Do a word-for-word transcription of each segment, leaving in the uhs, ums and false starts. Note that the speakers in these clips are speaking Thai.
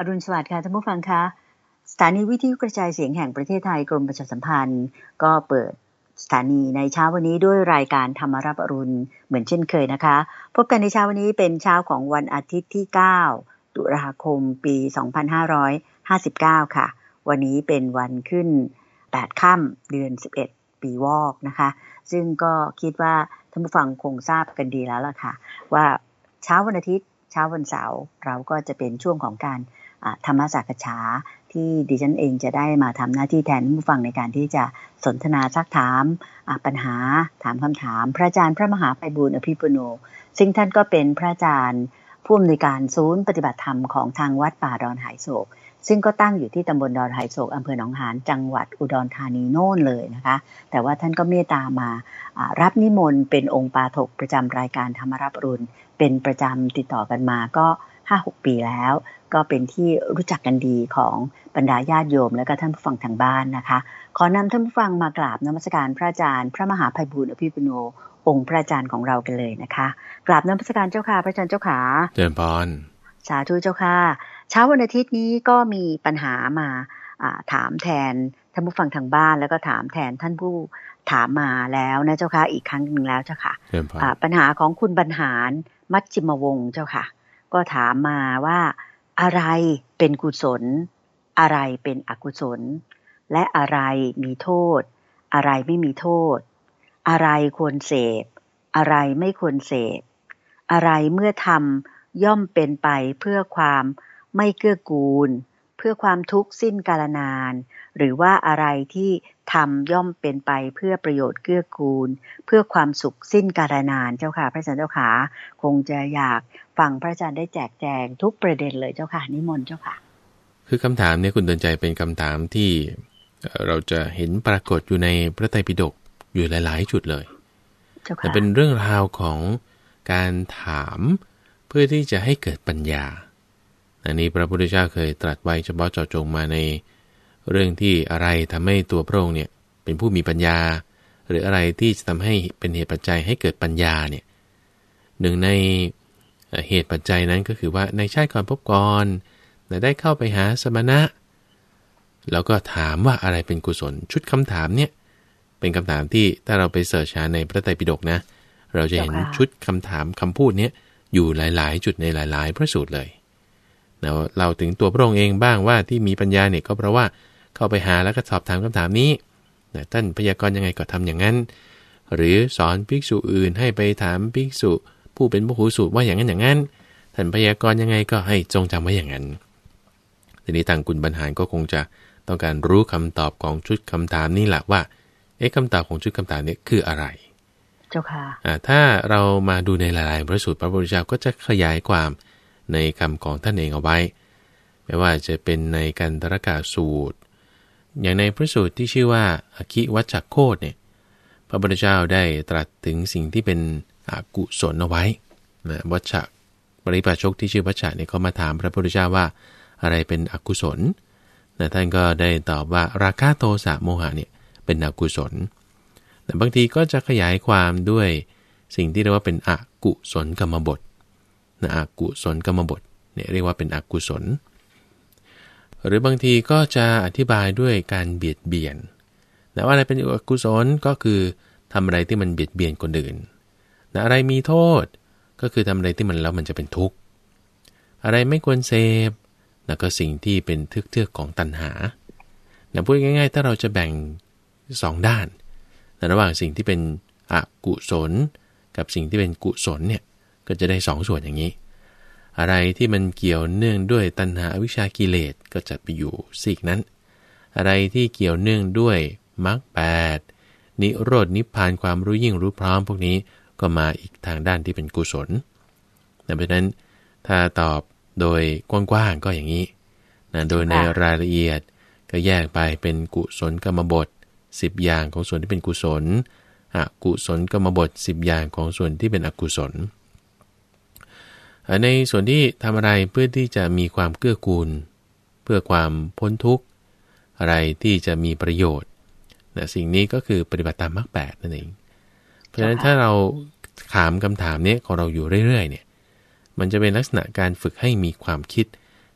อรุณสวัสดิ์ค่ะท่านผู้ฟังคะสถานีวิทยุกระจายเสียงแห่งประเทศไทยกรมประชาสัมพันธ์ก็เปิดสถานีในเช้าวันนี้ด้วยรายการธรรมรับอรุณเหมือนเช่นเคยนะคะพบกันในเช้าวันนี้เป็นเช้าของวันอาทิตย์ที่เก้าตุลาคมปีสองพันห้าร้อยห้าสิบเก้าค่ะวันนี้เป็นวันขึ้นแปดค่ำเดือนสิบเอ็ดปีวอกนะคะซึ่งก็คิดว่าท่านผู้ฟังคงทราบกันดีแล้วล่ะค่ะว่าเช้าวันอาทิตย์เช้าวันเสาร์เราก็จะเป็นช่วงของการธรรมสักษาที่ดิฉันเองจะได้มาทำหน้าที่แทนผู้ฟังในการที่จะสนทนาซักถามปัญหาถามคำถามพระอาจารย์พระมหาไพบูลย์อภิปุโนซึ่งท่านก็เป็นพระอาจารย์ผู้อำนวยการศูนย์ปฏิบัติธรรมของทางวัดป่าดอนหายโศกซึ่งก็ตั้งอยู่ที่ตำบลดอนหายโศกอำเภอหนองหานจังหวัดอุดรธานีโน่นเลยนะคะแต่ว่าท่านก็เมตตามารับนิมนต์เป็นองค์ปาฐกประจำรายการธรรมรับอรุณเป็นประจำติดต่อกันมาก็ ห้าหก ปีแล้วก็เป็นที่รู้จักกันดีของบรรดาญาติโยมและก็ท่านผู้ฟังทางบ้านนะคะขอนำท่านผู้ฟังมากราบนมัสการพระอาจารย์พระมหาไพบูลย์อภิปุโนองค์พระอาจารย์ของเรากันเลยนะคะกราบนมัสการเจ้าค่ะพระอาจารย์เจ้าค่ะเจริญพรสาธุเจ้าค่ะเช้าวันอาทิตย์นี้ก็มีปัญหามาถามแทนท่านผู้ฟังทางบ้านแล้วก็ถามแทนท่านผู้ถามมาแล้วนะเจ้าค่ะอีกครั้งนึงแล้วเจ้าค่ะปัญหาของคุณบรรหารมัชชิมวงศ์เจ้าค่ะก็ถามมาว่าอะไรเป็นกุศลอะไรเป็นอกุศลและอะไรมีโทษอะไรไม่มีโทษอะไรควรเสพอะไรไม่ควรเสพอะไรเมื่อทำย่อมเป็นไปเพื่อความไม่เกื้อกูลเพื่อความทุกข์สิ้นกาลนานหรือว่าอะไรที่ทำย่อมเป็นไปเพื่อประโยชน์เกื้อกูลเพื่อความสุขสิ้นกาลนานเจ้าค่ะพระอาจารย์เจ้าค่ะคงจะอยากฟังพระอาจารย์ได้แจกแจงทุกประเด็นเลยเจ้าค่ะนิมนต์เจ้าค่ะคือคำถามเนี่ยคุณเตือนใจเป็นคำถามที่เราจะเห็นปรากฏอยู่ในพระไตรปิฎกอยู่หลายๆจุดเลยแต่เป็นเรื่องราวของการถามเพื่อที่จะให้เกิดปัญญาอันนี้พระพุทธเจ้าเคยตรัสไว้เฉพาะเจาะจงมาในเรื่องที่อะไรทำให้ตัวพระองค์เนี่ยเป็นผู้มีปัญญาหรืออะไรที่จะทำให้เป็นเหตุปัจจัยให้เกิดปัญญาเนี่ยหนึ่งในเหตุปัจจัยนั้นก็คือว่าในชาติก่อนพบก่อนได้เข้าไปหาสมณะแล้วก็ถามว่าอะไรเป็นกุศลชุดคำถามเนี่ยเป็นคำถามที่ถ้าเราไปเสิร์ชหาในพระไตรปิฎกนะเราจะเห็นชุดคำถามคำพูดนี้อยู่หลายๆจุดในหลายๆพระสูตรเลยเราเราถึงตัวพระองค์เองบ้างว่าที่มีปัญญาเนี่ยก็เพราะว่าเข้าไปหาแล้วก็สอบถามคำถามนี้ท่านพยากรณ์ยังไงก็ทำอย่างนั้นหรือสอนภิกษุอื่นให้ไปถามภิกษุผู้เป็นผู้หูสูตรว่าอย่างนั้นอย่างนั้นท่านพยากรณ์ยังไงก็ให้จงจำไว้อย่างนั้นทีนี้ทางคุณบรรหารก็คงจะต้องการรู้คำตอบของชุดคำถามนี่แหละว่าเอ๊ะคำตอบของชุดคำถามนี้คืออะไรเจ้าค่ะอ่าถ้าเรามาดูในหลายๆพระสูตรพระพุทธเจ้าก็จะขยายความในคำของท่านเองเอาไว้ไม่ว่าจะเป็นในกันตรกะสูตรอย่างในพระสูตรที่ชื่อว่าอคิวัชชโคตเนี่ยพระพุทธเจ้าได้ตรัสถึงสิ่งที่เป็นอกุศลเอาไว้นะวัชชะปริพาชกที่ชื่อวัชชะเนี่ยเขามาถามพระพุทธเจ้าว่าอะไรเป็นอกุศลนะท่านก็ได้ตอบว่าราคะโทสะโมหะเนี่ยเป็นอกุศลแต่บางทีก็จะขยายความด้วยสิ่งที่เรียกว่าเป็นอกุศลกรรมบทนะอกุศลกรรมบทเนี่ยเรียกว่าเป็นอกุศลหรือบางทีก็จะอธิบายด้วยการเบียดเบียนแต่ว่าอะไรเป็นอกุศลก็คือทำอะไรที่มันเบียดเบียนคนอื่นแต่อะไรมีโทษก็คือทำอะไรที่มันแล้วมันจะเป็นทุกข์อะไรไม่ควรเสพแล้วก็สิ่งที่เป็นทึกเทือกของตัณหานะพูดง่ายๆถ้าเราจะแบ่งสองด้านในระหว่างสิ่งที่เป็นอกุศลกับสิ่งที่เป็นกุศลเนี่ยก็จะได้สองส่วนอย่างนี้อะไรที่มันเกี่ยวเนื่องด้วยตัณหาอวิชชากิเลสก็จะไปอยู่ซีกนั้นอะไรที่เกี่ยวเนื่องด้วยมรรคแปดนิโรธนิพพานความรู้ยิ่งรู้พร้อมพวกนี้ก็มาอีกทางด้านที่เป็นกุศลดังนั้นถ้าตอบโดยกว้างๆก็อย่างนี้นะโดยในรายละเอียดก็แยกไปเป็นกุศลกรรมบทสิบอย่างของส่วนที่เป็นกุศลอกุศลกรรมบทสิบอย่างของส่วนที่เป็นอกุศลในส่วนที่ทำอะไรเพื่อที่จะมีความเกื้อกูลเพื่อความพ้นทุกข์อะไรที่จะมีประโยชน์นะสิ่งนี้ก็คือปฏิบัติตามมรรคแปดนั่นเองเพราะฉะนั้นถ้าเราถามคำถามนี้ของเราอยู่เรื่อยๆเนี่ยมันจะเป็นลักษณะการฝึกให้มีความคิด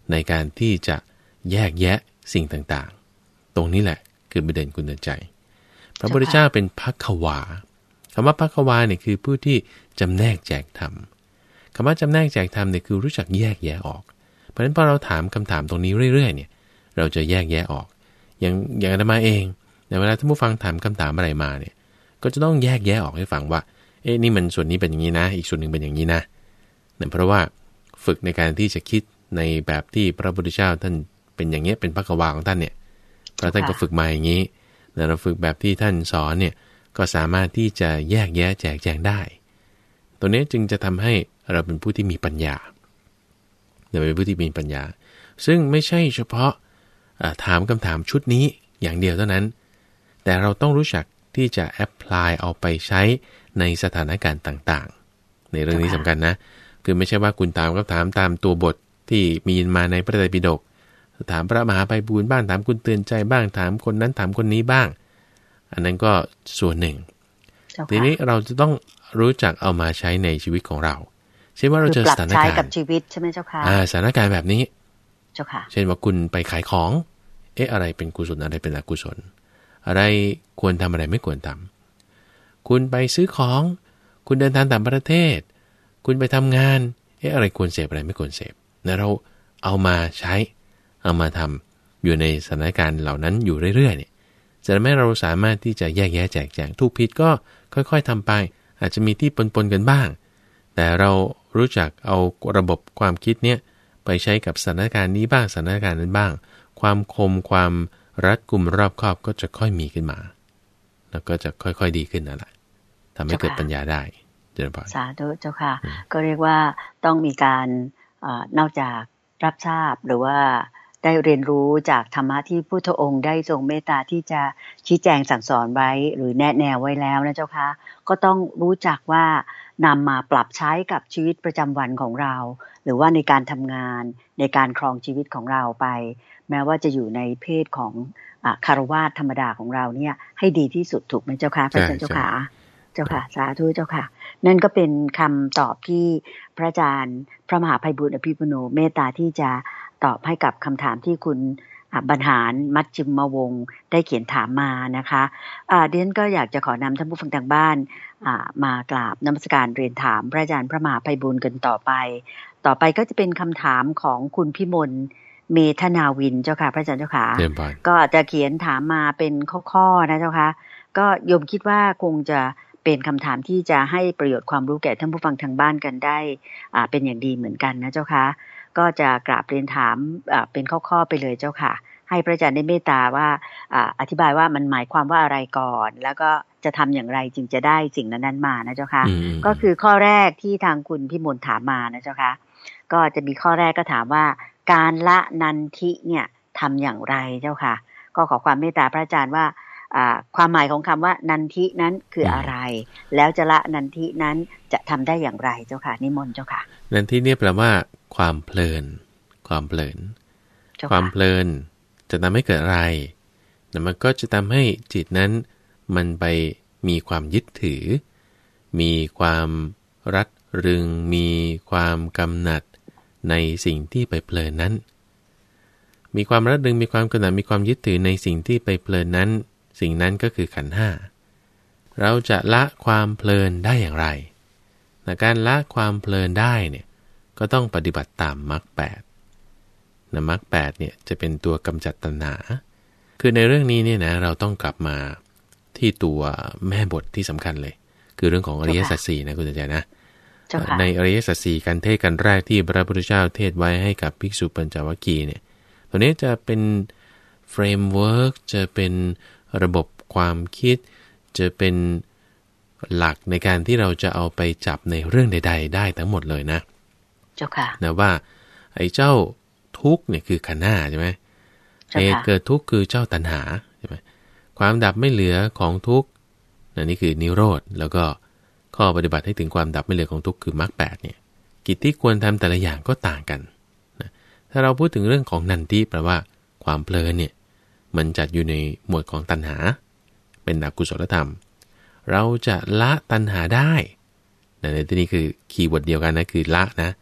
ในการที่จะแยกแยะสิ่งต่างๆตรงนี้แหละคือประเด็นกุญแจใจพระพุทธเจ้าเป็นภัคควาคำว่าภัคควาเนี่ยคือผู้ที่จำแนกแจกธรรมคำว่าจำแนกแจกธรรมเนี่ยคือรู้จักแยกแยะออกเพราะฉะนั้นพอเราถามคำถามตรงนี้เรื่อยๆเนี่ยเราจะแยกแยะออกอย่างอย่างอาตมาเองในเวลาท่านผู้ฟังถามคำถามอะไรมาเนี่ยก็จะต้องแยกแยะออกให้ฟังว่าเอ๊ะนี่มันส่วนนี้เป็นอย่างนี้นะอีกส่วนหนึ่งเป็นอย่างนี้นะเนี่ยเพราะว่าฝึกในการที่จะคิดในแบบที่พระพุทธเจ้าท่านเป็นอย่างเงี้ยเป็นภัคควาของท่านเนี่ยพระท่านก็ฝึกมาอย่างนี้แล้วเราฝึกแบบที่ท่านสอนเนี่ยก็สามารถที่จะแยกแยะแจกแจงได้ตัวนี้จึงจะทำให้เราเป็นผู้ที่มีปัญญาเราเป็นผู้ที่มีปัญญาซึ่งไม่ใช่เฉพาะถามคำถามชุดนี้อย่างเดียวเท่านั้นแต่เราต้องรู้จักที่จะแอพพลายเอาไปใช้ในสถานการณ์ต่างๆในเรื่องนี้สำคัญนะคือไม่ใช่ว่าคุณถามคำถามตามตัวบทที่มีมาในพระไตรปิฎกถามพระมหาไพบูลย์บ้างถามคุณเตือนใจบ้างถามคนนั้นถามคนนี้บ้างอันนั้นก็ส่วนหนึ่งทีนี้เราจะต้องรู้จักเอามาใช้ในชีวิตของเราเช่นว่าเราเจอสถานการณ์กับชีวิตใช่ไหมเจ้าค่ะอ่าสถานการณ์แบบนี้เจ้าค่ะเช่นว่าคุณไปขายของเอ๊ะอะไรเป็นกุศลอะไรเป็นอกุศลอะไรควรทำอะไรไม่ควรทำคุณไปซื้อของคุณเดินทางต่างประเทศคุณไปทำงานเอ๊ะอะไรควรเสพอะไรไม่ควรเสพนะเราเอามาใช้เอามาทำอยู่ในสถานการณ์เหล่านั้นอยู่เรื่อยๆเนี่ยจะทำให้เราสามารถที่จะแยกแยะแจกแจงถูกผิดก็ค่อยๆทำไปอาจจะมีที่ปนๆกันบ้างแต่เรารู้จักเอาระบบความคิดเนี่ยไปใช้กับสถานการณ์นี้บ้างสถานการณ์นั้นบ้างความคมความรัดกุมรอบคอบก็จะค่อยมีขึ้นมาแล้วก็จะค่อยๆดีขึ้นนั่นแหละทำให้เกิดปัญญาได้เจริญพรสาธุเจ้าค่ะก็เรียกว่าต้องมีการนอกจากรับทราบหรือว่าได้เรียนรู้จากธรรมะที่พุทธองค์ได้ทรงเมตตาที่จะชี้แจงสั่งสอนไว้หรือแนะแนวไว้แล้วนะเจ้าค่ะก็ต้องรู้จักว่านำมาปรับใช้กับชีวิตประจำวันของเราหรือว่าในการทำงานในการครองชีวิตของเราไปแม้ว่าจะอยู่ในเพศของคฤหัสถ์ธรรมดาของเราเนี่ยให้ดีที่สุดถูกไหมเจ้าค่ะพระอาจารย์เจ้าค่ะเจ้าค่ะสาธุเจ้าค่ะนั่นก็เป็นคำตอบที่พระอาจารย์พระมหาไพบูลย์อภิปุโนเมตตาที่จะตอบให้กับคำถามที่คุณบรรหารมัชฌิมวงศ์ได้เขียนถามมานะคะะดิฉันก็อยากจะขอนำท่านผู้ฟังทางบ้านมากราบนมัสการเรียนถามพระอาจารย์พระมหาไพบูลย์กันต่อไปต่อไปก็จะเป็นคำถามของคุณพิมลเมธนาวินเจ้าค่ะพระอาจารย์เจ้าค่ะก็จะเขียนถามมาเป็นข้อๆนะเจ้าค่ะก็โยมคิดว่าคงจะเป็นคำถามที่จะให้ประโยชน์ความรู้แก่ท่านผู้ฟังทางบ้านกันได้เป็นอย่างดีเหมือนกันนะเจ้าค่ะก็จะกราบเรียนถามเป็นข้อๆไปเลยเจ้าค่ะให้พระอาจารย์ได้เมตตาว่าอธิบายว่ามันหมายความว่าอะไรก่อนแล้วก็จะทำอย่างไรจึงจะได้สิ่งนั้นๆมานะเจ้าค่ะก็คือข้อแรกที่ทางคุณพิมลถามมานะเจ้าค่ะก็จะมีข้อแรกก็ถามว่าการละนันทิเนี่ยทำอย่างไรเจ้าค่ะก็ขอความเมตตาพระอาจารย์ว่าความหมายของคำว่านันทินั้นคืออะไรแล้วจะละนันทินั้นจะทำได้อย่างไรเจ้าค่ะนิมนต์เจ้าค่ะนันทิเนี่ยแปลว่าความเพลินความเพลินความเพลินจะทำให้เกิดอะไรแต่มันก็จะทำให้จิตนั้นมันไปมีความยึดถือมีความรัดรึงมีความกำหนัดในสิ่งที่ไปเพลินนั้นมีความรัดรึงมีความกำหนัดมีความยึดถือในสิ่งที่ไปเพลินนั้นสิ่งนั้นก็คือขันธ์ห้าเราจะละความเพลินได้อย่างไรในการละความเพลินได้เนี่ยก็ต้องปฏิบัติตามมรรคแปดนะมรรคแปดเนี่ยจะเป็นตัวกำจัดตัณหาคือในเรื่องนี้เนี่ยนะเราต้องกลับมาที่ตัวแม่บทที่สำคัญเลยคือเรื่องของอริยสัจสี่นะคุณใจนะในอริยสัจสี่การเทศกันแรกที่พระพุทธเจ้าเทศไว้ให้กับภิกษุปัญจวัคคีย์เนี่ยตัวนี้จะเป็นเฟรมเวิร์กจะเป็นระบบความคิดจะเป็นหลักในการที่เราจะเอาไปจับในเรื่องใดๆได้ทั้งหมดเลยนะเจ้าค่ะนะว่าไอ้เจ้าทุกข์เนี่ยคือขันธ์ห้าใช่ไหมเหตุเกิดทุกข์คือเจ้าตัณหาใช่ไหมความดับไม่เหลือของทุกข์นี่คือนิโรธแล้วก็ข้อปฏิบัติให้ถึงความดับไม่เหลือของทุกข์คือมรรคแปดเนี่ยกิจที่ควรทำแต่ละอย่างก็ต่างกันนะถ้าเราพูดถึงเรื่องของนันทิแปลว่าความเพลินเนี่ยมันจัดอยู่ในหมวดของตัณหาเป็นอกุศลธรรมเราจะละตัณหาได้ในที่นี้คือคีย์เวิร์ดเดียวกันนะคือละนะ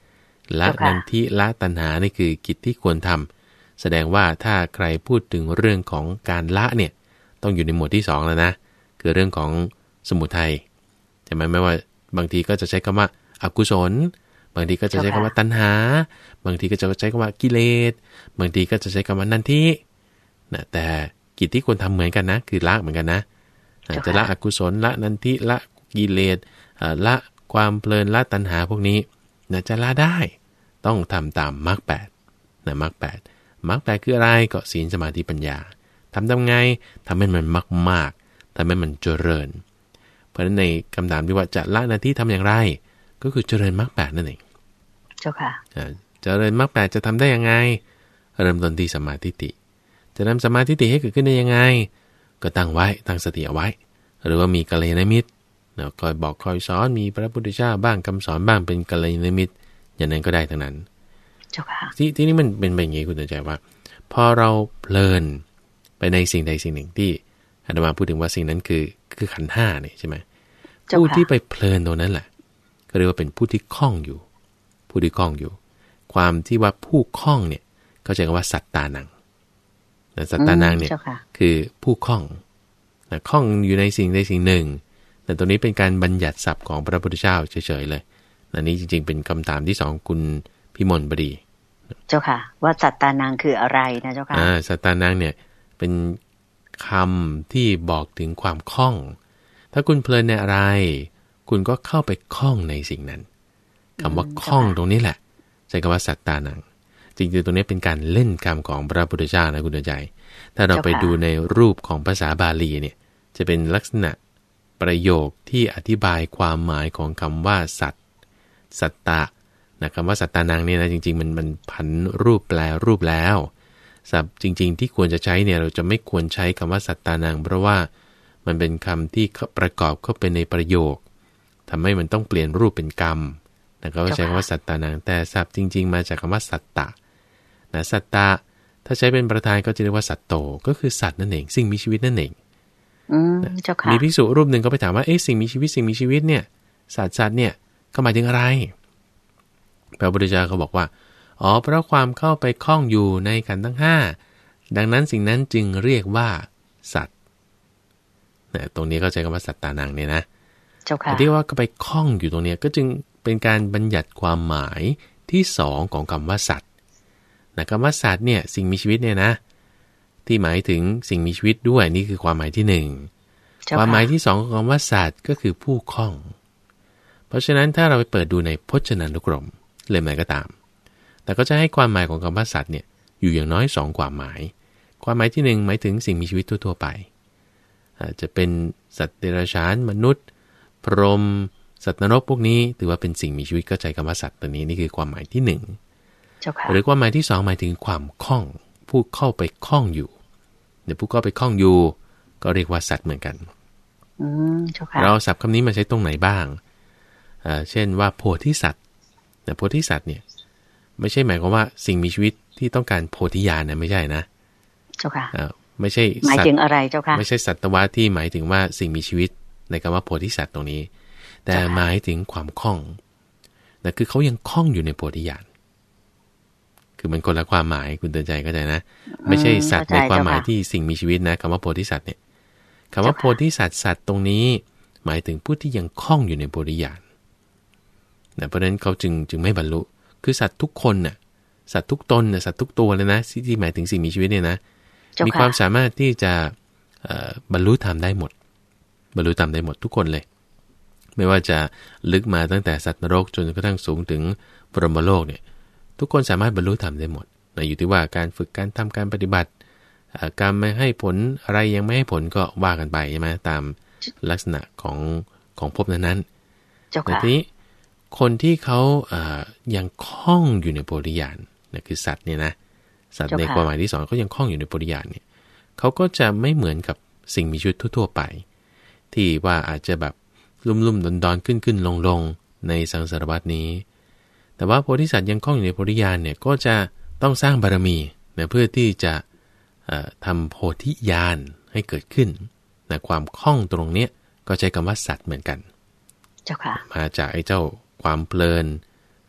ละนันทิละตัณหานี่คือกิจที่ควรทำแสดงว่าถ้าใครพูดถึงเรื่องของการละเนี่ยต้องอยู่ในหมวดที่สองแล้วนะคือเรื่องของสมุทัยใช่ไหมไม่ว่าบางทีก็จะใช้คำว่าอกุศลบางทีก็จะใช้คำว่าตัณหาบางทีก็จะใช้คำว่ากิเลสบางทีก็จะใช้คำว่านันทินะแต่กิจที่ควรทำเหมือนกันนะคือละเหมือนกันนะจะละอกุศลละนันทิละกิเลสละความเพลินละตัณหาพวกนี้นะจะละได้ต้องทำตามมรรคแปดนะมรรคแปดมรรคแปดคืออะไรก็ศีลสมาธิปัญญาทำทำไงทำให้มันมากๆทำให้มันเจริญเพราะฉะนั้นในคำถามที่ว่าจะละนันทิทำอย่างไรก็คือเจริญมรรคแปดนั่นเองเจ้าค่ะเจริญมรรคแปดจะทำได้ยังไงเริ่มต้นที่สัมมาทิฏฐิจะนำสัมมาทิฏฐิให้เกิดขึ้นได้ยังไงก็ตั้งไว้ตั้งสติเอาไว้หรือว่ามีกัลยาณมิตรนะคอยบอกคอยสอนมีพระพุทธเจ้าบ้างคำสอนบ้างเป็นกัลยาณมิตรอย่างนั้นก็ได้ทั้งนั้นเจ้าค่ะที่ที่นี่มันเป็นแบบนี้คุณใจว่าพอเราเพลินไปในสิ่งใดสิ่งหนึ่งที่อาตมาพูดถึงว่าสิ่งนั้นคือคือขันธ์ห้าเนี่ยใช่ไหมผู้ที่ไปเพลินตรงนั้นแหละก็เรียกว่าเป็นผู้ที่คล้องอยู่ผู้ที่คล้องอยู่ความที่ว่าผู้คล้องเนี่ยเข้าใจกันว่าสัตตานังแต่สัตตานังเนี่ยคือผู้คล้องนะคล้องอยู่ในสิ่งใดสิ่งหนึ่งแต่ตรงนี้เป็นการบัญญัติศัพท์ของพระพุทธเจ้าเฉยๆเลยอันนี้จริงๆเป็นคำถามที่สองคุณพิมลบดีเจ้าค่ะว่าสัตตานังคืออะไรนะเจ้าค่ะอ่าสัตตานังเนี่ยเป็นคำที่บอกถึงความคล้องถ้าคุณเพลินในอะไรคุณก็เข้าไปคล้องในสิ่งนั้นคำว่าคล้องตรงนี้แหละใช้คำว่าสัตตานังจริงๆตรงนี้เป็นการเล่นคำของพระพุทธเจ้านะคุณใจถ้าเราไปดูในรูปของภาษาบาลีเนี่ยจะเป็นลักษณะประโยคที่อธิบายความหมายของคำว่าสัตสัตตะนะคำว่าสัตตานังเนี่ยนะจริงๆมันมันผันรูปแปลรูปแล้วศัพท์จริงๆที่ควรจะใช้เนี่ยเราจะไม่ควรใช้คำว่าสัตตานังเพราะว่ามันเป็นคำที่ประกอบเข้าไปในประโยคทำให้มันต้องเปลี่ยนรูปเป็นกรรมนะก็ใช้คำว่าสัตตานังแต่ศัพท์จริงๆมาจากคำว่าสัตตะนะสัตตะถ้าใช้เป็นประธานก็จะเรียกว่าสัตโตก็คือสัตว์นั่นเองสิ่งมีชีวิตนั่นเองมีภิกษุรูปหนึ่งก็ไปถามว่าเอ๊ะสิ่งมีชีวิตสิ่งมีชีวิตเนี่ยสัตว์สัตว์เนี่ยก็หมายถึงอะไรพระพุทธเจ้าเขาบอกว่าอ๋อเพราะความเข้าไปคล้องอยู่ในขันธ์ทั้งห้าดังนั้นสิ่งนั้นจึงเรียกว่าสัตว์เนี่ยตรงนี้ก็ใช้คำว่าสัตตานังเนี่ยนะที่ว่าก็ไปคล้องอยู่ตรงนี้ก็จึงเป็นการบัญญัติความหมายที่สองของคำว่าสัตว์นะคำว่าสัตว์เนี่ยสิ่งมีชีวิตเนี่ยนะที่หมายถึงสิ่งมีชีวิตด้วยนี่คือความหมายที่หนึ่งความหมายที่สองของคำว่าสัตว์ก็คือผู้คล้องเพราะฉะนั้นถ้าเราไปเปิดดูในพจนานุกรมเล่มไหนก็ตามแต่ก็จะให้ความหมายของคำว่าสัตว์เนี่ยอยู่อย่างน้อยสองความหมายความหมายที่หนึ่งหมายถึงสิ่งมีชีวิตทั่วๆไปอาจจะเป็นสัตว์เดรัจฉานมนุษย์พรหมสัตว์นรกพวกนี้ถือว่าเป็นสิ่งมีชีวิตก็ใจคำว่าสัตว์ตัวนี้นี่คือความหมายที่หนึ่งหรือความหมายที่สองหมายถึงความคล้องผู้เข้าไปคล้องอยู่เดี๋ยวผู้เข้าไปคล้องอยู่ก็เรียกว่าสัตว์เหมือนกันเราศัพท์คำนี้มาใช้ตรงไหนบ้างเช่นว่าโพธิสัตว์โพธิสัตว์เนี่ยไม่ใช่หมายความว่าสิ่งมีชีวิตที่ต้องการโพธิญาณนะไม่ใช่นะเจ้าค่ะไม่ใช่หมายถึงอะไรเจ้าค่ะไม่ใช่สัตวะที่หมายถึงว่าสิ่งมีชีวิตในคำว่าโพธิสัตว์ตรงนี้แต่หมายถึงความคล้องนะคือเขายังคล้องอยู่ในโพธิญาณคือมันคนละความหมายคุณเตือนใจเข้าใจนะไม่ใช่สัตว์ในความหมายที่สิ่งมีชีวิตนะคำว่าโพธิสัตว์เนี่ยคำว่าโพธิสัตว์สัตว์ตรงนี้หมายถึงผู้ที่ยังคล้องอยู่ในโพธิญาณนะเพราะฉะนั้นเขาจึงจึงไม่บรรลุคือสัตว์ทุกคนน่ะสัตว์ทุกตนน่ะสัตว์ทุกตัวเลยนะที่หมายถึงสิ่งมีชีวิตเนี่ยนะมีความสามารถที่จะบรรลุธรรมได้หมดบรรลุธรรมได้หมดทุกคนเลยไม่ว่าจะลึกมาตั้งแต่สัตว์นรกจนกระทั่งสูงถึงพรหมโลกเนี่ยทุกคนสามารถบรรลุธรรมได้หมดนะอยู่ที่ว่าการฝึกการทำการปฏิบัติการไม่ให้ผลอะไรยังไม่ให้ผลก็ว่ากันไปใช่ไหมตามลักษณะของของภพนั้นๆแต่ทีนี้คนที่เขายังคล้องอยู่ในโพธิญาณนะคือสัตว์เนี่ยนะสัตว์ในความหมายที่สองเขายังคล้องอยู่ในโพธิญาณเนี่ยเขาก็จะไม่เหมือนกับสิ่งมีชีวิตทั่วๆไปที่ว่าอาจจะแบบลุ่มๆดอนๆขึ้นๆลงๆในสังสารวัฏนี้แต่ว่าโพธิสัตว์ยังคล้องอยู่ในโพธิญาณเนี่ยก็จะต้องสร้างบารมีนะเพื่อที่จะทำโพธิญาณให้เกิดขึ้นนะความคล้องตรงเนี้ยก็ใช้คำว่าสัตว์เหมือนกันเจ้าค่ะมาจากไอ้เจ้าความเพลิน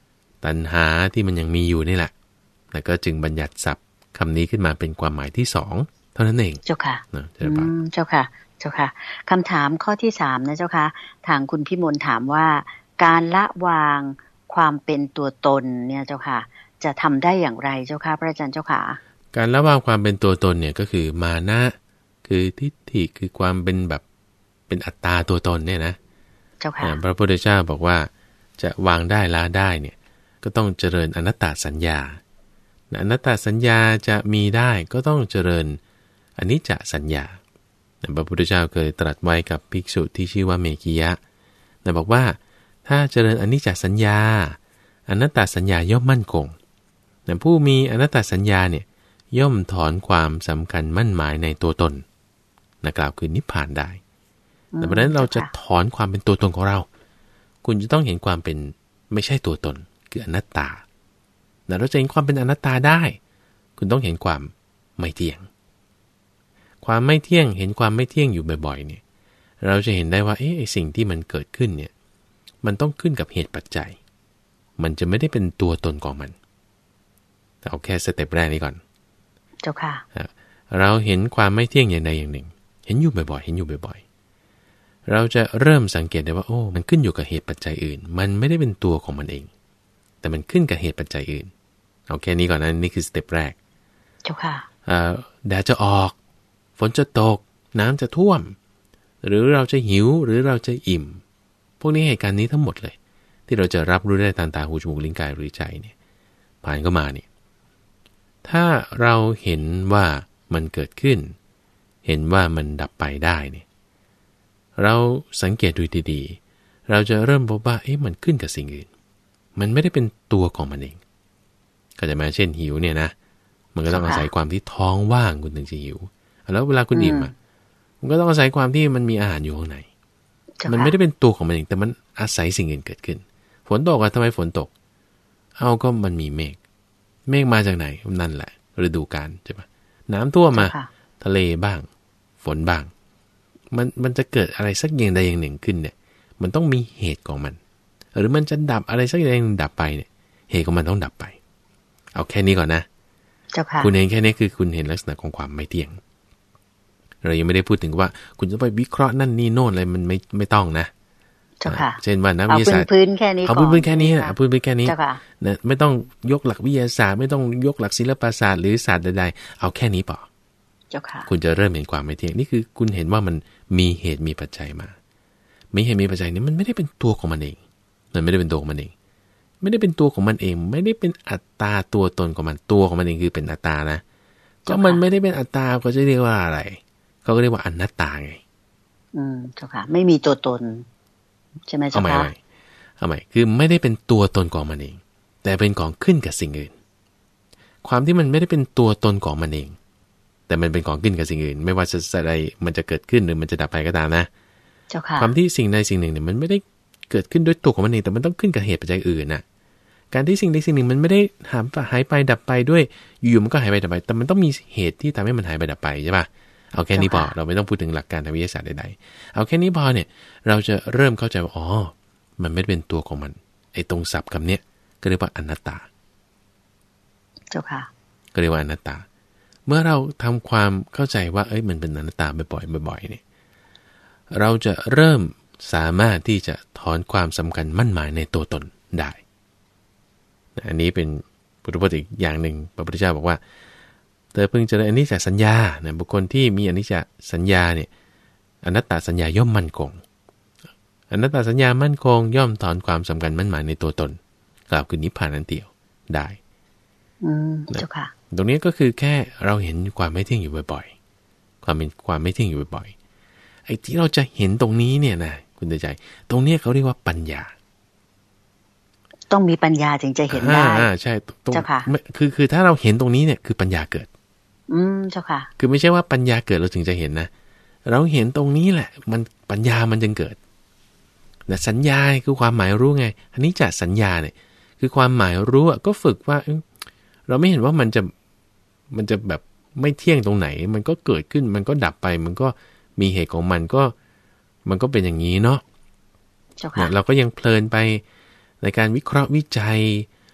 ตัณหาที่มันยังมีอยู่นี่แหละแล้วก็จึงบัญญัติศัพท์คำนี้ขึ้นมาเป็นความหมายที่สองเท่านั้นเองเจ้าค่ะนะเจ้าค่ะเจ้าค่ะคำถามข้อที่สามนะเจ้าค่ะทางคุณพิมลถามว่าการละวางความเป็นตัวตนเนี่ยเจ้าค่ะจะทำได้อย่างไรเจ้าค่ะพระอาจารย์เจ้าค่ะการละวางความเป็นตัวตนเนี่ยก็คือมานะคือทิฏฐิคือความเป็นแบบเป็นอัตตาตัวตนเนี่ยนะเจ้าค่ะพระพุทธเจ้าบอกว่าจะวางได้ละได้เนี่ยก็ต้องเจริญอนัตตสัญญาอนัตตสัญญาจะมีได้ก็ต้องเจริญอนิจจสัญญาพระพุทธเจ้าเคยตรัสไว้กับภิกษุที่ชื่อว่าเมขิยะแต่บอกว่าถ้าเจริญอนิจจสัญญาอนัตตสัญญาย่อมมั่นคงแต่ผู้มีอนัตตสัญญาเนี่ยย่อมถอนความสำคัญมั่นหมายในตัวตนนะกล่าวคือนิพพานได้แต่เพราะนั้นเราจะถอนความเป็นตัวตนของเราคุณจะต้องเห็นความเป็นไม่ใช่ตัวตนคืออนัตตาแต่เราจะเห็นความเป็นอนัตตาได้คุณต้องเห็นความไม่เที่ยงความไม่เที่ยงเห็นความไม่เที่ยงอยู่บ่อยๆเนี่ยเราจะเห็นได้ว่าเอ๊ะไอ้สิ่งที่มันเกิดขึ้นเนี่ยมันต้องขึ้นกับเหตุปัจจัยมันจะไม่ได้เป็นตัวตนของมันแต่เอาแค่สเต็ปแรกนี้ก่อนเจ้าค่ะเราเห็นความไม่เที่ยงอย่างใดอย่างหนึ่งเห็นอยู่บ่อยๆเห็นอยู่บ่อยๆเราจะเริ่มสังเกตได้ว่าโอ้มันขึ้นอยู่กับเหตุปัจจัยอื่นมันไม่ได้เป็นตัวของมันเองแต่มันขึ้นกับเหตุปัจจัยอื่นเอาแค่นี้ก่อนนะนี่คือสเต็ปแรกเจ้าค่ะแดดจะออกฝนจะตกน้ำจะท่วมหรือเราจะหิวหรือเราจะอิ่มพวกนี้เหตุการณ์นี้ทั้งหมดเลยที่เราจะรับรู้ได้ทางตาหูจมูกลิ้นกายหรือใจเนี่ยผ่านเข้ามาเนี่ยถ้าเราเห็นว่ามันเกิดขึ้นเห็นว่ามันดับไปได้เนี่ยเราสังเกตดูดีๆเราจะเริ่มพบว่าเอ๊ะมันขึ้นกับสิ่งอื่นมันไม่ได้เป็นตัวของมันเองก็จะมาเช่นหิวเนี่ยนะมันก็ต้องอาศัยความที่ท้องว่างคุณถึงจะหิวแล้วเวลาคุณอิ่มอ่ะมันก็ต้องอาศัยความที่มันมีอาหารอยู่ข้างในมันไม่ได้เป็นตัวของมันเองแต่มันอาศัยสิ่งอื่นเกิดขึ้นฝนตกอ่ะทำไมฝนตกเอาก็มันมีเมฆเมฆมาจากไหนนั่นแหละฤดูกาลใช่ปะน้ำท่วมมาทะเลบ้างฝนบ้างมันมันจะเกิดอะไรสักอย่างใดอย่างหนึ่งขึ้นเนี่ยมันต้องมีเหตุของมันหรือมันจะดับอะไรสักอย่างหนึ่งดับไปเนี่ยเหตุของมันต้องดับไปเอาแค่นี้ก่อนนะคุณเห็นแค่นี้คือคุณเห็นลักษณะของความไม่เที่ยงเรายังไม่ได้พูดถึงว่าคุณจะไปวิเคราะห์นั่นนี่โน่นอะไรมันไม่ไม่ต้องนะเช่นว่านักวิทยาศาสตร์พื้นแค่นี้เอาพื้นๆแค่นี้นะเอาพื้นๆแค่นี้นะไม่ต้องยกหลักวิทยาศาสตร์ไม่ต้องยกหลักศิลปศาสตร์หรือศาสตร์ใดๆเอาแค่นี้พอคุณจะเริ่มเห็นความไม่เที่ยงนี่คือคุณเห็นว่ามันมีเหตุมีปัจจัยมามีเหตุมีปัจจัยนี้มันไม่ได้เป็นตัวของมันเองมันไม่ได้เป็นตัวของมันเองไม่ได้เป็นตัวของมันเองไม่ได้เป็นอัตตาตัวตนของมันตัวของมันเองคือเป็นอัตตานะก็มันไม่ได้เป็นอัตตาก็จะเรียกว่าอะไรเขาก็เรียกว่าอนัตตาไงอืมเจ้าค่ะไม่มีตัวตนใช่ไหมเจ้าค่ะเอาใหม่เอาใหม่คือไม่ได้เป็นตัวตนของมันเองแต่เป็นของขึ้นกับสิ่งอื่นความที่มันไม่ได้เป็นตัวตนของมันเองแต่มันเป็นของขึ้นกับสิ่งอื่นไม่ว่าจะอะไรมันจะเกิดขึ้นหรือมันจะดับไปก็ตามนะเจ้าค่ะความที่สิ่งใดสิ่งหนึ่งเนี่ยมันไม่ได้เกิดขึ้นด้วยตัวของมันเองแต่มันต้องขึ้นกับเหตุปัจจัยอื่นน่ะการที่สิ่งใดสิ่งหนึ่งมันไม่ได้หายหายไปดับไปด้วยอยู่ๆมันก็หายไปดับไปแต่มันต้องมีเหตุที่ทำให้มันหายไปดับไปใช่ป่ะเอาแค่นี้พอเราไม่ต้องพูดถึงหลักการทางวิทยาศาสตร์ใดๆเอาแค่นี้พอเนี่ยเราจะเริ่มเข้าใจว่าอ๋อมันไม่เป็นตัวของมันไอ้ตรงศัพท์คำเนี้ยก็เรียกว่าอนัตตาเจ้าค่ะก็เรียกว่าอนัตตาเมื่อเราทำความเข้าใจว่าเอ้ยมันเป็นอนัตตาบ่อยๆบ่อยๆเนี่ยเราจะเริ่มสามารถที่จะถอนความสำคัญมั่นหมายในตัวตนได้อันนี้เป็นพุทธพจน์อีกอย่างหนึ่งพระพุทธเจ้าบอกว่าเธอพึงเจริญอนิจจสัญญานะบุคคลที่มีอนิจจสัญญาเนี่ยอนัตตสัญญาย่อมมั่นคงอนัตตสัญญามั่นคงย่อมถอนความสำคัญมั่นหมายในตัวตนกล่าวคือนิพพานันเตียวได้อืมเจ้าค่ะตรงนี้ก็คือแค่เราเห็นความไม่เที่ยงอยู่บ่อยๆความเป็นความไม่เที่ยงอยู่บ่อยๆไอ้ที่เราจะเห็นตรงนี้เนี่ยนะคุณใจตรงนี้เขาเรียกว่าปัญญาต้องมีปัญญาจึงจะเห็นได้อ่าใช่ตรงคือคือถ้าเราเห็นตรงนี้เนี่ยคือปัญญาเกิดอืมเจ้าค่ะคือไม่ใช่ว่าปัญญาเกิดเราถึงจะเห็นนะเราเห็นตรงนี้แหละมันปัญญามันจึงเกิดแต่สัญญาคือความหมายรู้ไงอันนี้จะสัญญาเนี่ยคือความหมายรู้ก็ฝึกว่าเราไม่เห็นว่ามันจะมันจะแบบไม่เที่ยงตรงไหนมันก็เกิดขึ้นมันก็ดับไปมันก็มีเหตุของมันก็มันก็เป็นอย่างนี้เนาะเราก็ยังเพลินไปในการวิเคราะห์วิจัย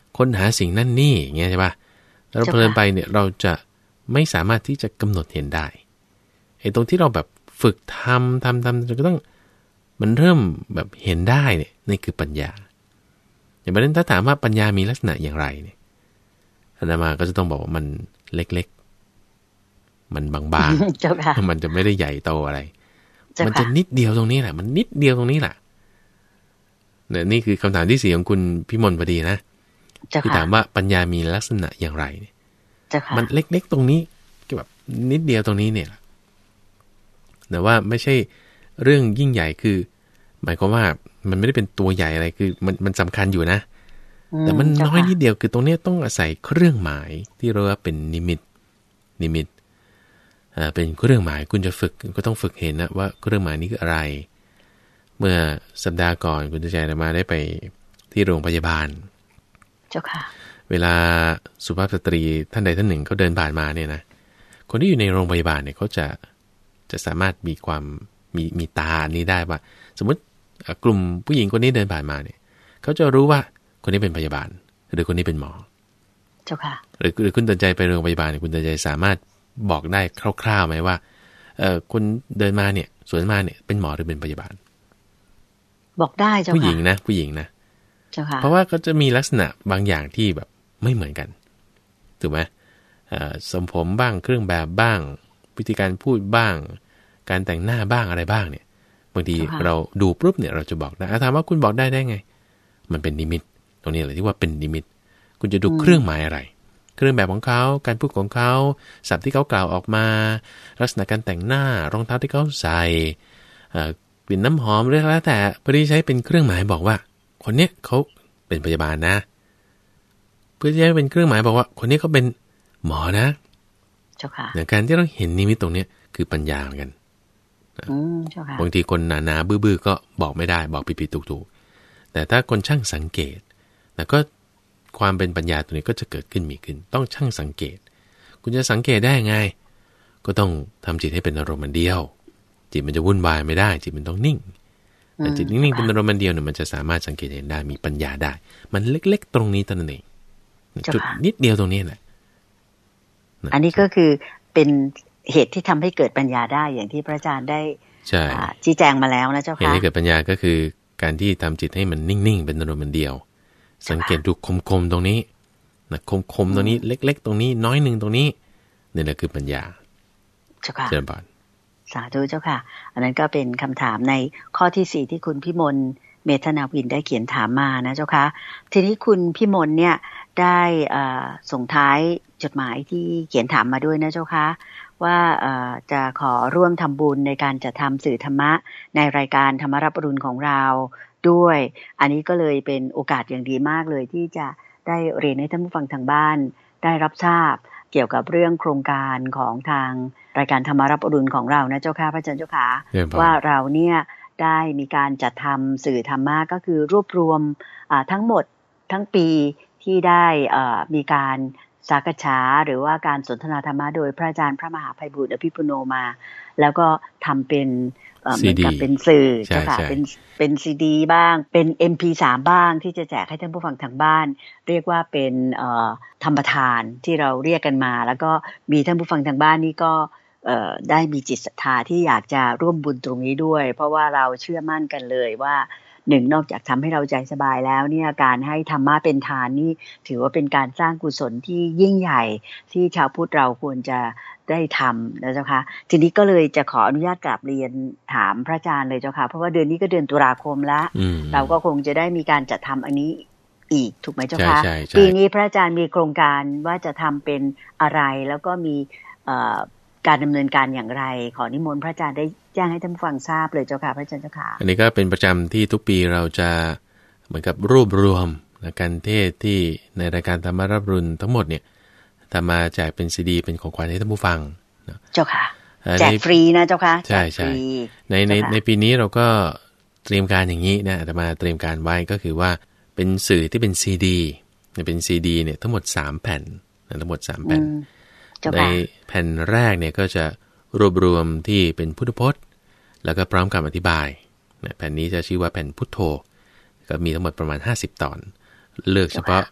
ค้นหาสิ่งนั่นนี่อย่างเงี้ยใช่ป่ะเราเพลินไปเนี่ยเราจะไม่สามารถที่จะกำหนดเห็นได้ไอ้ตรงที่เราแบบฝึกทำทำทำจนก็ต้องมันเริ่มแบบเห็นได้เนี่ยนี่คือปัญญาอย่างนั้นถ้าถามว่าปัญญามีลักษณะอย่างไรเนี่ยอาตมาก็จะต้องบอกว่ามันเล็กๆมันบางๆมันจะไม่ได้ใหญ่โตอะไรมันจะนิดเดียวตรงนี้แหละมันนิดเดียวตรงนี้แหละเนี่ยนี่คือคำถามที่สี่ของคุณพิมลพอดีนะที่ถามว่าปัญญามีลักษณะอย่างไรเนี่ยมันเล็กๆตรงนี้ก็แบบนิดเดียวตรงนี้เนี่ยแต่ว่าไม่ใช่เรื่องยิ่งใหญ่คือหมายความว่ามันไม่ได้เป็นตัวใหญ่อะไรคือมันมันสำคัญอยู่นะแต่มันน้อยนิดเดียวคือตรงนี้ต้องอาศัยเครื่องหมายที่เรียกว่าเป็นนิมิตนิมิตอ่าเป็นเครื่องหมายคุณจะฝึกก็ต้องฝึกเห็นนะว่าเครื่องหมายนี้คืออะไรเมื่อสัปดาห์ก่อนคุณตุใจมาได้ไปที่โรงพยาบาลเจ้าค่ะเวลาสุภาพสตรีท่านใดท่านหนึ่งเขาเดินผ่านมาเนี่ยนะคนที่อยู่ในโรงพยาบาลเนี่ยเขาจะจะสามารถมีความมีมีตานี้ได้ว่าสมมติกลุ่มผู้หญิงคนนี้เดินผ่านมาเนี่ยเขาจะรู้ว่าคนนี้เป็นพยาบาลหรือคนนี้เป็นหมอเจ้าค่ะหรือหรือคุณตันใจไปโรงพยาบาลเนี่ยคุณตันใจสามารถบอกได้คร่าวๆไหมว่าเอ่อคนเดินมาเนี่ยสวนมาเนี่ยเป็นหมอหรือเป็นพยาบาลบอกได้เจ้าค่ะผู้หญิงนะผู้หญิงนะเจ้าค่ะเพราะว่าก็จะมีลักษณะบางอย่างที่แบบไม่เหมือนกันถูกไหมเอ่อทรงผมบ้างเครื่องแบบบ้างวิธีการพูดบ้างการแต่งหน้าบ้างอะไรบ้างเนี่ยบางทีเราดูปุ๊บเนี่ยเราจะบอกได้ถามว่าคุณบอกได้ได้ไงมันเป็นนิมิตตรงนี้แหละที่ว่าเป็นนิมิตคุณจะดูเครื่องหมายอะไรเครื่องแบบของเขาการพูดของเขาศัพท์ที่เขากล่าวออกมาลักษณะการแต่งหน้ารองเท้าที่เขาใส่กลิ่นน้ำหอมเรื่องแล้วแต่พอดีใช้เป็นเครื่องหมายบอกว่าคนเนี้ยเขาเป็นพยาบาลนะเพื่อจะให้เป็นเครื่องหมายบอกว่าคนนี้เขาเป็นหมอนะเจ้าค่ะในการที่เราเห็นนิมิตตรงนี้คือปัญญาเหมือนกันบางทีคนหนาๆบื้อๆก็บอกไม่ได้บอกผิดๆถูกๆแต่ถ้าคนช่างสังเกตแล้วก็ความเป็นปัญญาตัวนี้ก็จะเกิดขึ้นมีขึ้นต้องช่างสังเกตคุณจะสังเกตได้ไงก็ต้องทำจิตให้เป็นอารมณ์เดียวจิตมันจะวุ่นวายไม่ได้จิตมันต้องนิ่งแต่จิตนิ่งๆเป็นอารมณ์เดียวเนี่ยมันจะสามารถสังเกตเห็นได้มีปัญญาได้มันเล็กๆตรงนี้เท่านั้นเองจุดนิดเดียวตรงนี้แหละอันนี้ก็คือเป็นเหตุที่ทำให้เกิดปัญญาได้อย่างที่พระอาจารย์ได้ชี้แจงมาแล้วนะเจ้าค่ะเหตุให้เกิดปัญญาก็คือการที่ทำจิตให้มันนิ่งๆเป็นอารมณ์เดียวสังเกตดูคมๆตรงนี้นะคมๆตรงนี้เล็กๆตรงนี้น้อยนึงตรงนี้นี่แหละคือปัญญาเจ้าค่ะเจริญพรสาธุเจ้าค่ะอันนั้นก็เป็นคำถามในข้อที่สี่ที่คุณพิมลเมธนาวินได้เขียนถามมานะเจ้าค่ะทีนี้คุณพิมลเนี่ยได้ส่งท้ายจดหมายที่เขียนถามมาด้วยนะเจ้าค่ะว่าจะขอร่วมทำบุญในการจัดทำสื่อธรรมะในรายการธรรมรับอรุณของเราด้วยอันนี้ก็เลยเป็นโอกาสอย่างดีมากเลยที่จะได้เรียนให้ท่านผู้ฟังทางบ้านได้รับทราบเกี่ยวกับเรื่องโครงการของทางรายการธรรมรับอรุณของเรานะเจ้าค่ะพระอาจารย์เจ้าค่ะว่าเราเนี่ยได้มีการจัดทำสื่อธรรมะก็คือรวบรวมทั้งหมดทั้งปีที่ได้มีการสักษาหรือว่าการสนทนาธรรมะโดยพระอาจารย์พระมหาไพบูลย์อภิปุโนมาแล้วก็ทำเป็นเหมือนกับเป็นสื่อเจ้าค่ะเป็นเป็นซีดีบ้างเป็น เอ็ม พี สาม บ้างที่จะแจกให้ท่านผู้ฟังทางบ้านเรียกว่าเป็นธรรมทานที่เราเรียกกันมาแล้วก็มีท่านผู้ฟังทางบ้านนี่ก็ได้มีจิตศรัทธาที่อยากจะร่วมบุญตรงนี้ด้วยเพราะว่าเราเชื่อมั่นกันเลยว่าหนึ่งนอกจากทำให้เราใจสบายแล้วเนี่ยการให้ธรรมะเป็นทานนี่ถือว่าเป็นการสร้างกุศลที่ยิ่งใหญ่ที่ชาวพุทธเราควรจะได้ทำนะเจ้าค่ะทีนี้ก็เลยจะขออนุญาตกราบเรียนถามพระอาจารย์เลยเจ้าค่ะเพราะว่าเดือนนี้ก็เดือนตุลาคมแล้วเราก็คงจะได้มีการจัดทำอันนี้อีกถูกไหมเจ้าค่ะปีนี้พระอาจารย์มีโครงการว่าจะทำเป็นอะไรแล้วก็มีการดำเนินการอย่างไรขอนิมนต์พระอาจารย์ได้แจ้งให้ท่านฟังทราบเลยเจ้าค่ะพระอาจารย์เจ้าค่ะอันนี้ก็เป็นประจำที่ทุกปีเราจะเหมือนกับรวบรวมการเทศที่ในรายการธรรมรับอรุณทั้งหมดเนี่ยทำมาแจกเป็นซีดีเป็นของขวัญให้ท่านผู้ฟังเจ้าค่ะแจกฟรีนะเจ้าค่ะใช่ใช่ในในในปีนี้เราก็เตรียมการอย่างนี้นะแต่มาเตรียมการไว้ก็คือว่าเป็นสื่อที่เป็นซีดีเป็นซีดีเนี่ยทั้งหมดสามแผ่นทั้งหมดสามแผ่นในแผ่นแรกเนี่ยก็จะรวบรวมที่เป็นพุทธพจน์แล้วก็พร้อมคำอธิบายแผ่นนี้จะชื่อว่าแผ่นพุทโธก็มีทั้งหมดประมาณห้าสิบตอนเลือกเฉพาะ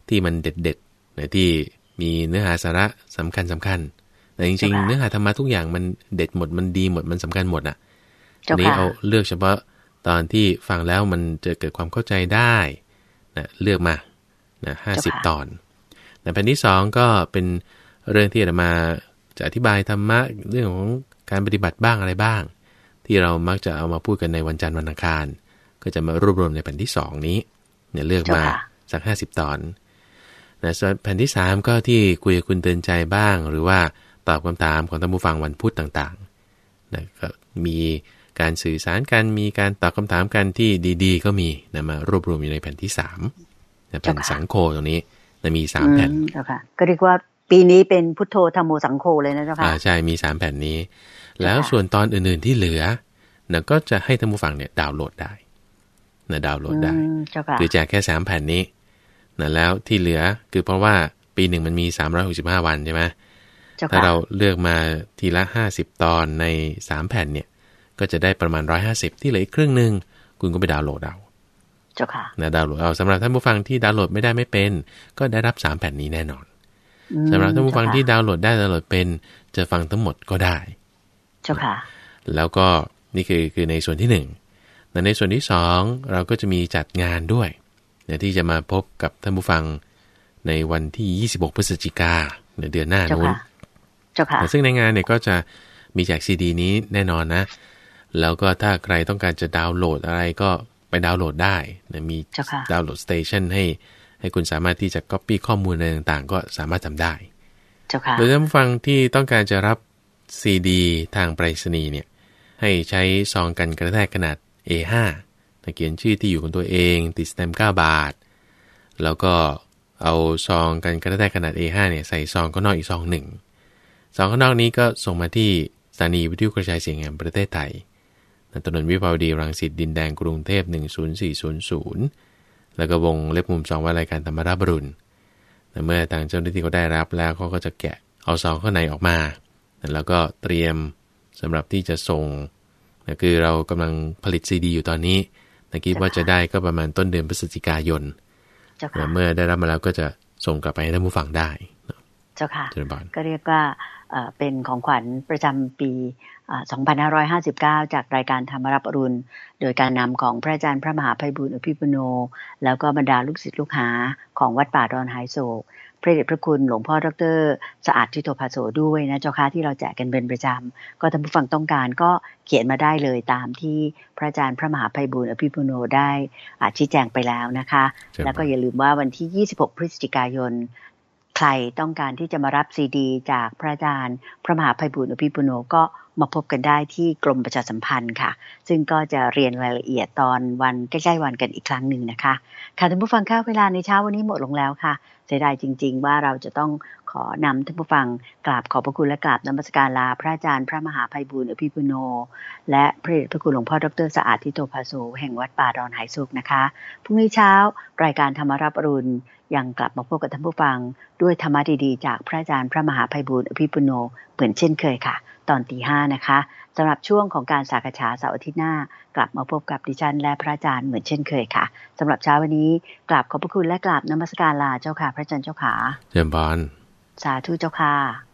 ที่มันเด็ดๆนะที่มีเนื้อหาสาระสำคัญสำคัญแต่จริงๆเนื้อหาธรรมะทุกอย่างมันเด็ดหมดมันดีหมดมันสำคัญหมดอ่ะอันนี้เอาเลือกเฉพาะตอนที่ฟังแล้วมันจะเกิดความเข้าใจได้นะเลือกมานะห้าสิบตอนแต่แผ่นที่สองก็เป็นเรื่องที่อาตมาจะอธิบายธรรมะเรื่องของการปฏิบัติบ้างอะไรบ้างที่เรามักจะเอามาพูดกันในวันจันทร์วันอังคารก็จะมารวบรวมในแผ่นที่สองนี้เนี่ยเลือกมาสักห้าสิบตอนนะส่วนแผ่นที่สามก็ที่คุยกับคุณเตือนใจบ้างหรือว่าตอบคำถามของท่านผู้ฟังวันพุธต่างๆนะก็มีการสื่อสารกันมีการตอบคำถามกันที่ดีๆก็มีนะมารวบรวมอยู่ในแผ่นที่สามนะแผ่นสังโฆตรงนี้นะมีสามแผ่นก็เรียกว่าปีนี้เป็นพุทโธธัมโมสังโฆเลยนะเจ้าค่ะอ่าใช่มีสามแผ่นนี้แล้วส่วนตอนอื่นๆที่เหลือนะก็จะให้ท่านผู้ฟังเนี่ยดาวน์โหลดได้นะดาวน์โหลดได้คือแจกแค่สามแผ่นนี้นะแล้วที่เหลือคือเพราะว่าปีหนึ่งมันมีสามร้อยหกสิบห้าวันใช่ไหมถ้าเราเลือกมาทีละห้าสิบตอนในสามแผ่นเนี่ยก็จะได้ประมาณหนึ่งร้อยห้าสิบที่เหลืออีกครึ่งนึงคุณก็ไปดาวน์โหลดเอาเจ้าค่ะนะดาวน์โหลดเอาสำหรับท่านผู้ฟังที่ดาวน์โหลดไม่ได้ไม่เป็นก็ได้รับสามแผ่นนี้แน่นอนสำหรับท่านผู้ฟังที่ดาวน์โหลดได้ดาวน์โหลดเป็นจะฟังทั้งหมดก็ได้เจ้าค่ะแล้วก็นี่คือคือในส่วนที่หนึ่งแต่ในส่วนที่สองเราก็จะมีจัดงานด้วยเนี่ยที่จะมาพบกับท่านผู้ฟังในวันที่ยี่สิบหกพฤศจิกายนในเดือนหน้านู้นซึ่งในงานเนี่ยก็จะมีแจกซีดีนี้แน่นอนนะแล้วก็ถ้าใครต้องการจะดาวน์โหลดอะไรก็ไปดาวน์โหลดได้นะมีดาวน์โหลดสเตชันให้ให้คุณสามารถที่จะ copy ข้อมูลอะไรต่างๆก็สามารถทำได้โดยท่านผู้ฟังที่ต้องการจะรับซีดีทางไปรษณีย์เนี่ยให้ใช้ซองกันกระแทกขนาด เอ ห้า เขียนชื่อที่อยู่ของตัวเองติดสแตมป์เก้าบาทแล้วก็เอาซองกันกระแทกขนาด เอ ห้า เนี่ยใส่ซองข้างนอกอีกซองหนึ่งซองข้างนอกนี้ก็ส่งมาที่สถานีวิทยุกระจายเสียงแห่งประเทศไทยถนนวิภาวดีรังสิตดินแดงกรุงเทพหนึ่งศูนย์สี่ศูนย์ศูนย์แล้วก็วงเล็บมุมสองว่ารายการธรรมราชบรุณแต่เมื่อทางเจ้าหน้าที่เขาได้รับแล้วเขาก็จะแกะเอาซองข้างในออกมาแล้วก็เตรียมสำหรับที่จะส่งนะคือเรากำลังผลิตซีดีอยู่ตอนนี้นะคิดว่าจะได้ก็ประมาณต้นเดือนพฤศจิกายนเมื่อได้รับมาแล้วก็จะส่งกลับไปให้ท่านผู้ฟังได้เจ้าค่ะก็เรียกว่าเป็นของขวัญประจำปีสองพันห้าร้อยห้าสิบเก้าจากรายการธรรมรับอรุณโดยการนำของพระอาจารย์พระมหาไพบูลย์อภิปุโนแล้วก็บรรดาลูกศิษย์ลูกหาของวัดป่าดอนไฮโศกพระเดชพระคุณหลวงพ่อดร.สะอาดทิโตภาโสด้วยนะเจ้าค่ะที่เราแจกกันเป็นประจำก็ท่านผู้ฟังต้องการก็เขียนมาได้เลยตามที่พระอาจารย์พระมหาไพบูลย์อภิปุโนได้ชี้แจงไปแล้วนะคะแล้วก็อย่าลืมว่าวันที่ยี่สิบหกพฤศจิกายนใครต้องการที่จะมารับซีดีจากพระอาจารย์พระมหาไพบูลย์อภิปุโนก็มาพบกันได้ที่กรมประชาสัมพันธ์ค่ะซึ่งก็จะเรียนรายละเอียดตอนวันใกล้ๆวันกันอีกครั้งหนึ่งนะคะค่ะท่านผู้ฟังค่ะเวลาในเช้าวันนี้หมดลงแล้วค่ะเสียดายจริงๆว่าเราจะต้องขอนำท่านผู้ฟังกราบขอบพระคุณและกราบนมัสการลาพระอาจารย์พระมหาไพบูลย์อภิปุโนและพระเดชพระคุณหลวงพ่อดร.สะอาดทิโตภาโสแห่งวัดป่าดอนไหโศกนะคะพรุ่งนี้เช้ารายการธรรมรับอรุณยังกลับมาพบกับท่านผู้ฟังด้วยธรรมะดีๆจากพระอาจารย์พระมหาไพบูลย์อภิปุโนเหมือนเช่นเคยค่ะตอนตีห้านะคะสำหรับช่วงของการสักษาเสาร์อาทิตย์หน้ากลับมาพบกับดิฉันและพระอาจารย์เหมือนเช่นเคยค่ะสำหรับเช้าวันนี้กราบขอบพระคุณและกราบนมัสการลาเจ้าค่ะพระอาจารย์เจ้าค่ะเยี่ยมบานสาธุเจ้าค่ะ